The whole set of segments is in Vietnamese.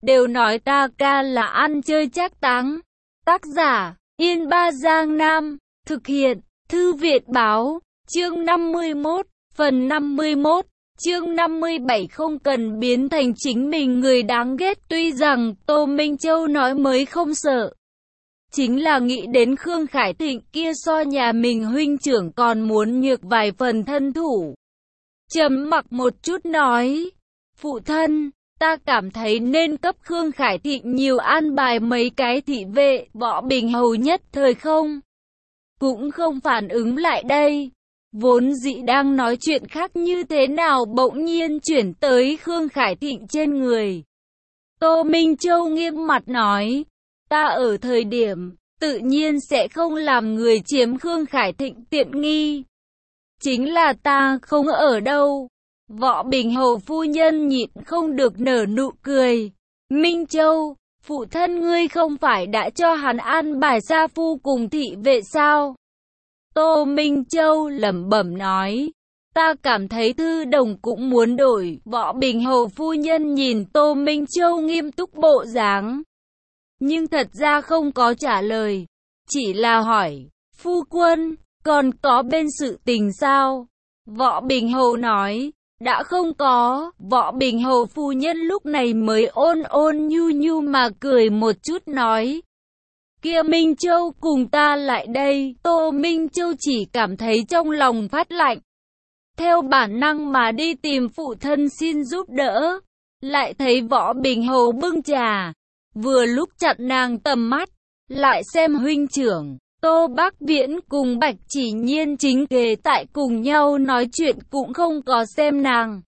đều nói ta ca là ăn chơi trác táng. Tác giả, Yên Ba Giang Nam, thực hiện, Thư viện báo, chương 51, phần 51. Chương 57 không cần biến thành chính mình người đáng ghét. Tuy rằng Tô Minh Châu nói mới không sợ, chính là nghĩ đến Khương Khải Thịnh kia so nhà mình huynh trưởng còn muốn nhược vài phần thân thủ. Trầm mặc một chút nói, phụ thân, ta cảm thấy nên cấp Khương Khải Thịnh nhiều an bài mấy cái thị vệ. Võ Bình Hầu nhất thời không, cũng không phản ứng lại đây. Vốn dĩ đang nói chuyện khác như thế nào bỗng nhiên chuyển tới Khương Khải Thịnh trên người. Tô Minh Châu nghiêm mặt nói, ta ở thời điểm, tự nhiên sẽ không làm người chiếm Khương Khải Thịnh tiện nghi. Chính là ta không ở đâu. Võ Bình Hầu phu nhân nhịn không được nở nụ cười. Minh Châu, phụ thân ngươi không phải đã cho hắn an bài sa phu cùng thị vệ sao? Tô Minh Châu lẩm bẩm nói, ta cảm thấy Thư Đồng cũng muốn đổi. Võ Bình Hầu phu nhân nhìn Tô Minh Châu nghiêm túc bộ dáng, nhưng thật ra không có trả lời, chỉ là hỏi, phu quân, còn có bên sự tình sao? Võ Bình Hầu nói, đã không có. Võ Bình Hầu phu nhân lúc này mới ôn ôn nhu nhu mà cười một chút nói, kia Minh Châu cùng ta lại đây. Tô Minh Châu chỉ cảm thấy trong lòng phát lạnh, theo bản năng mà đi tìm phụ thân xin giúp đỡ, lại thấy Võ Bình Hầu bưng trà, vừa lúc chặn nàng tầm mắt, lại xem huynh trưởng Tô Bắc Viễn cùng Bạch Chỉ Nhiên chính kề tại cùng nhau nói chuyện cũng không có xem nàng.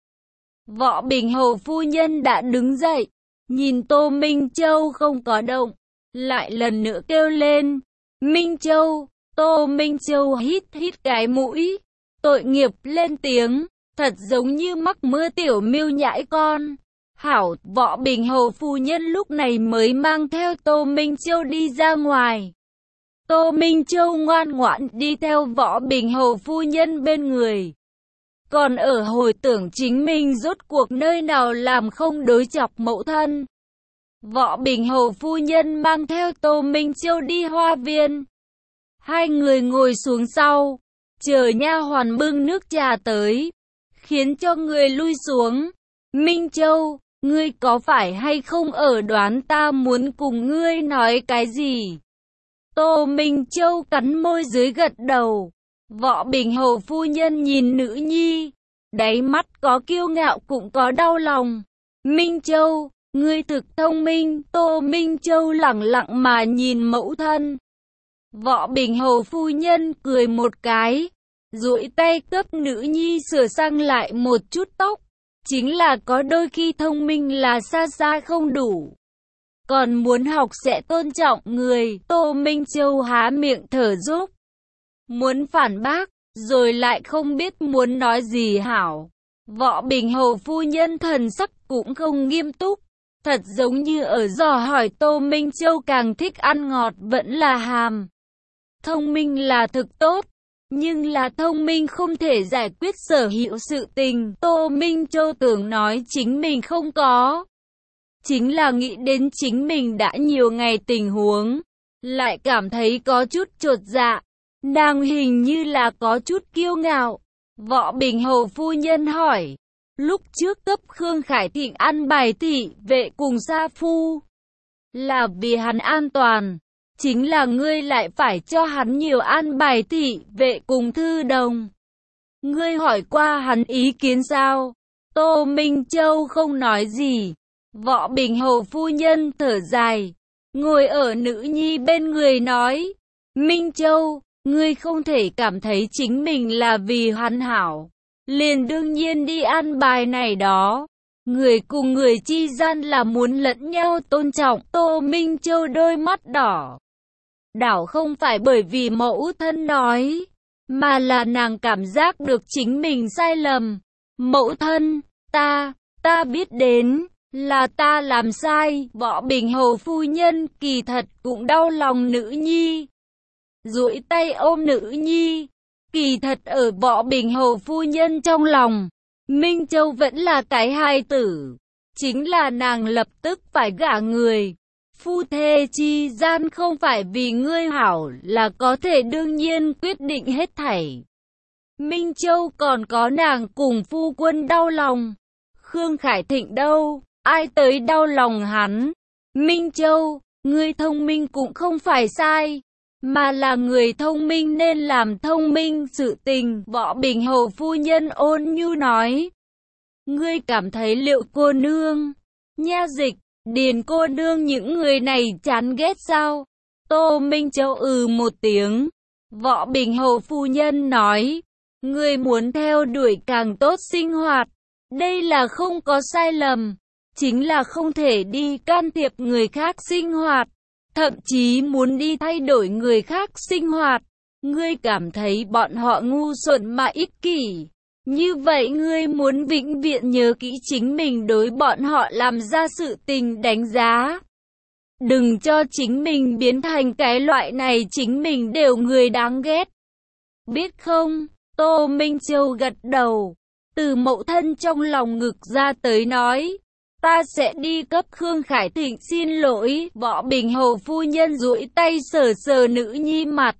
Võ Bình Hầu phu nhân đã đứng dậy, nhìn Tô Minh Châu không có động, lại lần nữa kêu lên, Minh Châu. Tô Minh Châu hít hít cái mũi, tội nghiệp lên tiếng, thật giống như mắc mưa tiểu miêu nhãi con. Hảo. Võ Bình Hầu phu nhân lúc này mới mang theo Tô Minh Châu đi ra ngoài. Tô Minh Châu ngoan ngoãn đi theo Võ Bình Hầu phu nhân bên người, còn ở hồi tưởng chính mình rốt cuộc nơi nào làm không đối chọc mẫu thân. Võ Bình Hầu phu nhân mang theo Tô Minh Châu đi hoa viên. Hai người ngồi xuống sau, chờ nha hoàn bưng nước trà tới, khiến cho người lui xuống. Minh Châu, ngươi có phải hay không ở đoán ta muốn cùng ngươi nói cái gì? Tô Minh Châu cắn môi dưới gật đầu. Võ Bình Hầu phu nhân nhìn nữ nhi, đáy mắt có kiêu ngạo cũng có đau lòng. Minh Châu, ngươi thực thông minh. Tô Minh Châu lẳng lặng mà nhìn mẫu thân. Võ Bình Hầu phu nhân cười một cái, duỗi tay cấp nữ nhi sửa sang lại một chút tóc. Chính là có đôi khi thông minh là xa xa không đủ, còn muốn học sẽ tôn trọng người. Tô Minh Châu há miệng thở dốc, muốn phản bác, rồi lại không biết muốn nói gì hảo. Võ Bình Hầu phu nhân thần sắc cũng không nghiêm túc, thật giống như ở dò hỏi Tô Minh Châu càng thích ăn ngọt vẫn là hàm. Thông minh là thực tốt, nhưng là thông minh không thể giải quyết sở hữu sự tình. Tô Minh Châu tưởng nói chính mình không có, chính là nghĩ đến chính mình đã nhiều ngày tình huống, lại cảm thấy có chút chột dạ. Nàng hình như là có chút kiêu ngạo. Võ Bình Hầu phu nhân hỏi, lúc trước cấp Khương Khải Thịnh ăn bài thị vệ cùng sa phu, là vì hắn an toàn, chính là ngươi lại phải cho hắn nhiều an bài thị vệ cùng Thư Đồng. Ngươi hỏi qua hắn ý kiến sao? Tô Minh Châu không nói gì. Võ Bình Hầu phu nhân thở dài, ngồi ở nữ nhi bên người nói, Minh Châu, ngươi không thể cảm thấy chính mình là vì hắn hảo, liền đương nhiên đi an bài này đó. Người cùng người chi gian là muốn lẫn nhau tôn trọng. Tô Minh Châu đôi mắt đỏ đảo không phải bởi vì mẫu thân nói, mà là nàng cảm giác được chính mình sai lầm. Mẫu thân, ta biết đến, là ta làm sai. Võ Bình Hầu phu nhân kỳ thật cũng đau lòng nữ nhi, duỗi tay ôm nữ nhi. Kỳ thật ở Võ Bình Hầu phu nhân trong lòng, Minh Châu vẫn là cái hài tử, chính là nàng lập tức phải gả người. Phu thê chi gian không phải vì ngươi hảo là có thể đương nhiên quyết định hết thảy. Minh Châu còn có nàng cùng phu quân đau lòng. Khương Khải Thịnh đâu, ai tới đau lòng hắn? Minh Châu, ngươi thông minh cũng không phải sai, mà là người thông minh nên làm thông minh sự tình. Võ Bình Hầu phu nhân ôn nhu nói. Ngươi cảm thấy Liệu cô nương, Nha Dịch, Điền cô nương những người này chán ghét sao? Tô Minh Châu một tiếng. Võ Bình Hầu phu nhân nói. Ngươi muốn theo đuổi càng tốt sinh hoạt. Đây là không có sai lầm. Chính là không thể đi can thiệp người khác sinh hoạt. Thậm chí muốn đi thay đổi người khác sinh hoạt. Ngươi cảm thấy bọn họ ngu xuẩn mà ích kỷ. Như vậy ngươi muốn vĩnh viễn nhớ kỹ chính mình đối bọn họ làm ra sự tình đánh giá. Đừng cho chính mình biến thành cái loại này chính mình đều người đáng ghét. Biết không? Tô Minh Châu gật đầu. Từ mẫu thân trong lòng ngực ra tới nói. Ta sẽ đi cấp Khương Khải Thịnh xin lỗi. Võ Bình Hầu phu nhân duỗi tay sờ sờ nữ nhi mặt.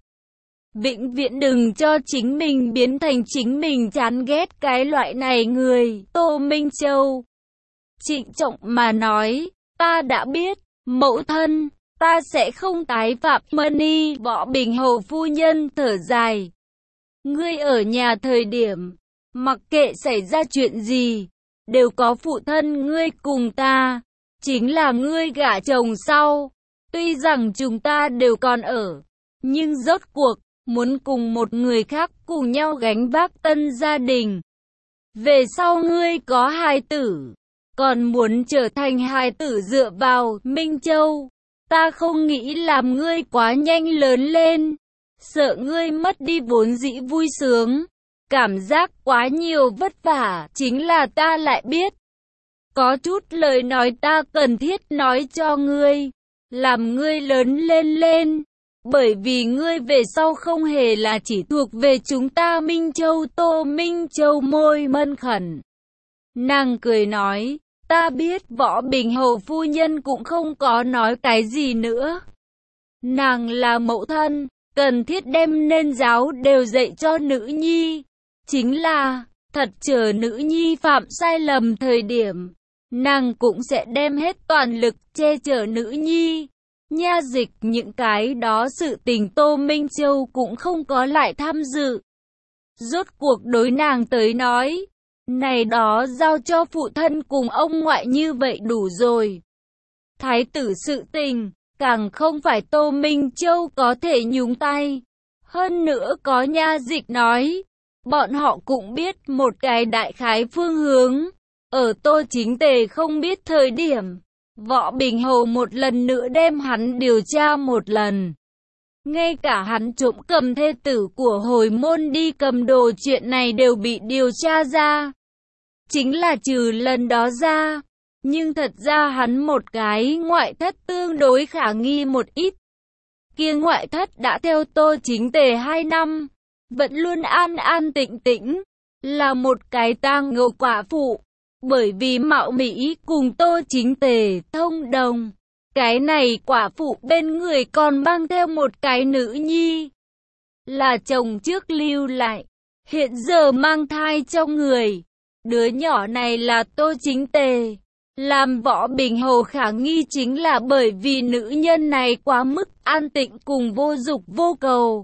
Vĩnh viễn đừng cho chính mình biến thành chính mình chán ghét cái loại này người. Tô Minh Châu trịnh trọng mà nói. Ta đã biết, mẫu thân, ta sẽ không tái phạm Mani. Võ Bình Hầu phu nhân thở dài. Ngươi ở nhà thời điểm, mặc kệ xảy ra chuyện gì, đều có phụ thân ngươi cùng ta. Chính là ngươi gả chồng sau, tuy rằng chúng ta đều còn ở, nhưng rốt cuộc, muốn cùng một người khác cùng nhau gánh vác tân gia đình. Về sau ngươi có hài tử, còn muốn trở thành hài tử dựa vào Minh Châu. Ta không nghĩ làm ngươi quá nhanh lớn lên, sợ ngươi mất đi vốn dĩ vui sướng. Cảm giác quá nhiều vất vả, chính là ta lại biết. Có chút lời nói ta cần thiết nói cho ngươi, làm ngươi lớn lên. Bởi vì ngươi về sau không hề là chỉ thuộc về chúng ta Minh Châu. Tô Minh Châu môi mân khẩn. Nàng cười nói, ta biết. Võ Bình Hầu phu nhân cũng không có nói cái gì nữa. Nàng là mẫu thân, cần thiết đem nên giáo đều dạy cho nữ nhi. Chính là, thật chờ nữ nhi phạm sai lầm thời điểm, nàng cũng sẽ đem hết toàn lực che chở nữ nhi. Nha Dịch những cái đó sự tình Tô Minh Châu cũng không có lại tham dự. Rốt cuộc đối nàng tới nói, này đó giao cho phụ thân cùng ông ngoại như vậy đủ rồi. Thái tử sự tình, càng không phải Tô Minh Châu có thể nhúng tay. Hơn nữa có Nha Dịch nói, bọn họ cũng biết một cái đại khái phương hướng. Ở Tô Chính Tề không biết thời điểm, Võ Bình Hầu một lần nữa đem hắn điều tra một lần. Ngay cả hắn trộm cầm thê tử của Hồi Môn đi cầm đồ chuyện này đều bị điều tra ra. Chính là trừ lần đó ra, nhưng thật ra hắn một cái ngoại thất tương đối khả nghi một ít. Kia ngoại thất đã theo Tô Chính Tề 2 năm, vẫn luôn an an tĩnh tĩnh, là một cái tang ngộ quả phụ. Bởi vì mạo mỹ cùng Tô Chính Tề thông đồng, cái này quả phụ bên người còn mang theo một cái nữ nhi, là chồng trước lưu lại, hiện giờ mang thai trong người. Đứa nhỏ này là Tô Chính Tề. Làm Võ Bình Hầu khả nghi chính là bởi vì nữ nhân này quá mức an tịnh cùng vô dục vô cầu.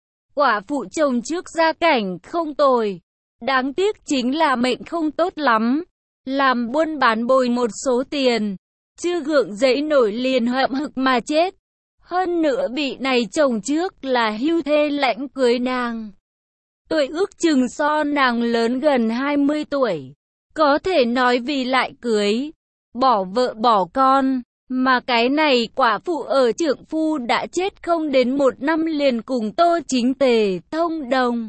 Quả phụ chồng trước gia cảnh không tồi, đáng tiếc chính là mệnh không tốt lắm. Làm buôn bán bồi một số tiền, chưa gượng dậy nổi liền hậm hực mà chết. Hơn nữa vị này chồng trước là hưu thê lãnh cưới nàng. Tuổi ước chừng so nàng lớn gần 20 tuổi. Có thể nói vì lại cưới, bỏ vợ bỏ con, mà cái này quả phụ ở trượng phu đã chết không đến 1 năm liền cùng Tô Chính Tề thông đồng.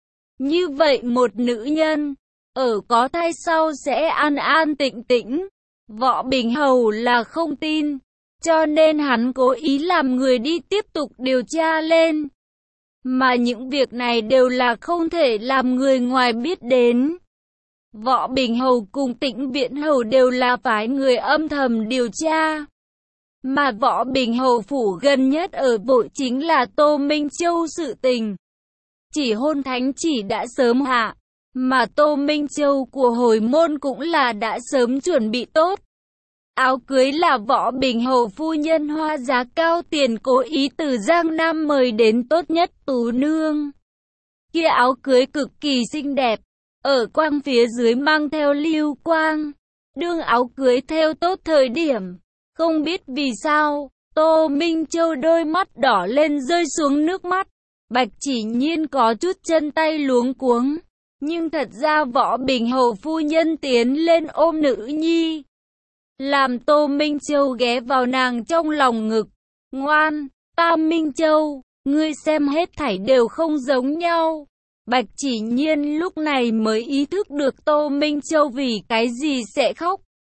Như vậy một nữ nhân, ở có thai sau sẽ an an tĩnh tĩnh. Võ Bình Hầu là không tin, cho nên hắn cố ý làm người đi tiếp tục điều tra lên. Mà những việc này đều là không thể làm người ngoài biết đến. Võ Bình Hầu cùng Tĩnh Viễn Hầu đều là phái người âm thầm điều tra. Mà Võ Bình Hầu phủ gần nhất ở vội chính là Tô Minh Châu sự tình. Chỉ hôn thánh chỉ đã sớm hạ, mà Tô Minh Châu của hồi môn cũng là đã sớm chuẩn bị tốt. Áo cưới là Võ Bình Hầu phu nhân hoa giá cao tiền cố ý từ Giang Nam mời đến tốt nhất tú nương. Kia áo cưới cực kỳ xinh đẹp, ở quang phía dưới mang theo lưu quang. Đương áo cưới theo tốt thời điểm, không biết vì sao, Tô Minh Châu đôi mắt đỏ lên rơi xuống nước mắt. Bạch Chỉ Nhiên có chút chân tay luống cuống, nhưng thật ra Võ Bình Hầu phu nhân tiến lên ôm nữ nhi, làm Tô Minh Châu ghé vào nàng trong lòng ngực. Ngoan, ta Minh Châu, ngươi xem hết thảy đều không giống nhau. Bạch Chỉ Nhiên lúc này mới ý thức được Tô Minh Châu vì cái gì sẽ khóc.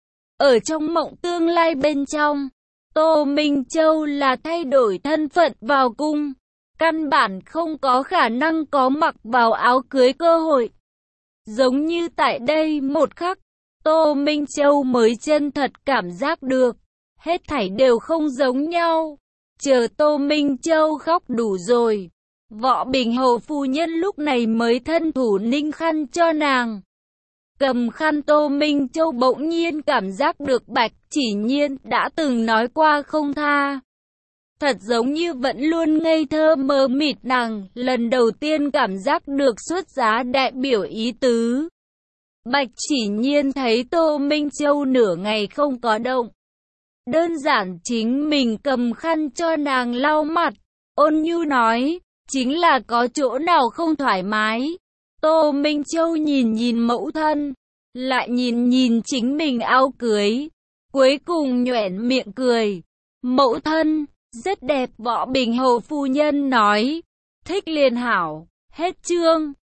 Ở trong mộng tương lai bên trong, Tô Minh Châu là thay đổi thân phận vào cung, căn bản không có khả năng có mặc vào áo cưới cơ hội. Giống như tại đây một khắc, Tô Minh Châu mới chân thật cảm giác được, hết thảy đều không giống nhau. Chờ Tô Minh Châu khóc đủ rồi, Võ Bình Hầu phu nhân lúc này mới thân thủ ninh khăn cho nàng. Cầm khăn Tô Minh Châu bỗng nhiên cảm giác được Bạch Chỉ Nhiên đã từng nói qua không tha. Thật giống như vẫn luôn ngây thơ mờ mịt nàng, lần đầu tiên cảm giác được xuất giá đại biểu ý tứ. Bạch Chỉ Nhiên thấy Tô Minh Châu nửa ngày không có động. Đơn giản chính mình cầm khăn cho nàng lau mặt, ôn nhu nói, chính là có chỗ nào không thoải mái. Tô Minh Châu nhìn nhìn mẫu thân, lại nhìn nhìn chính mình áo cưới, cuối cùng nhoẻn miệng cười. Mẫu thân, rất đẹp. Võ Bình Hầu phu nhân nói, thích liền hảo. Hết chương.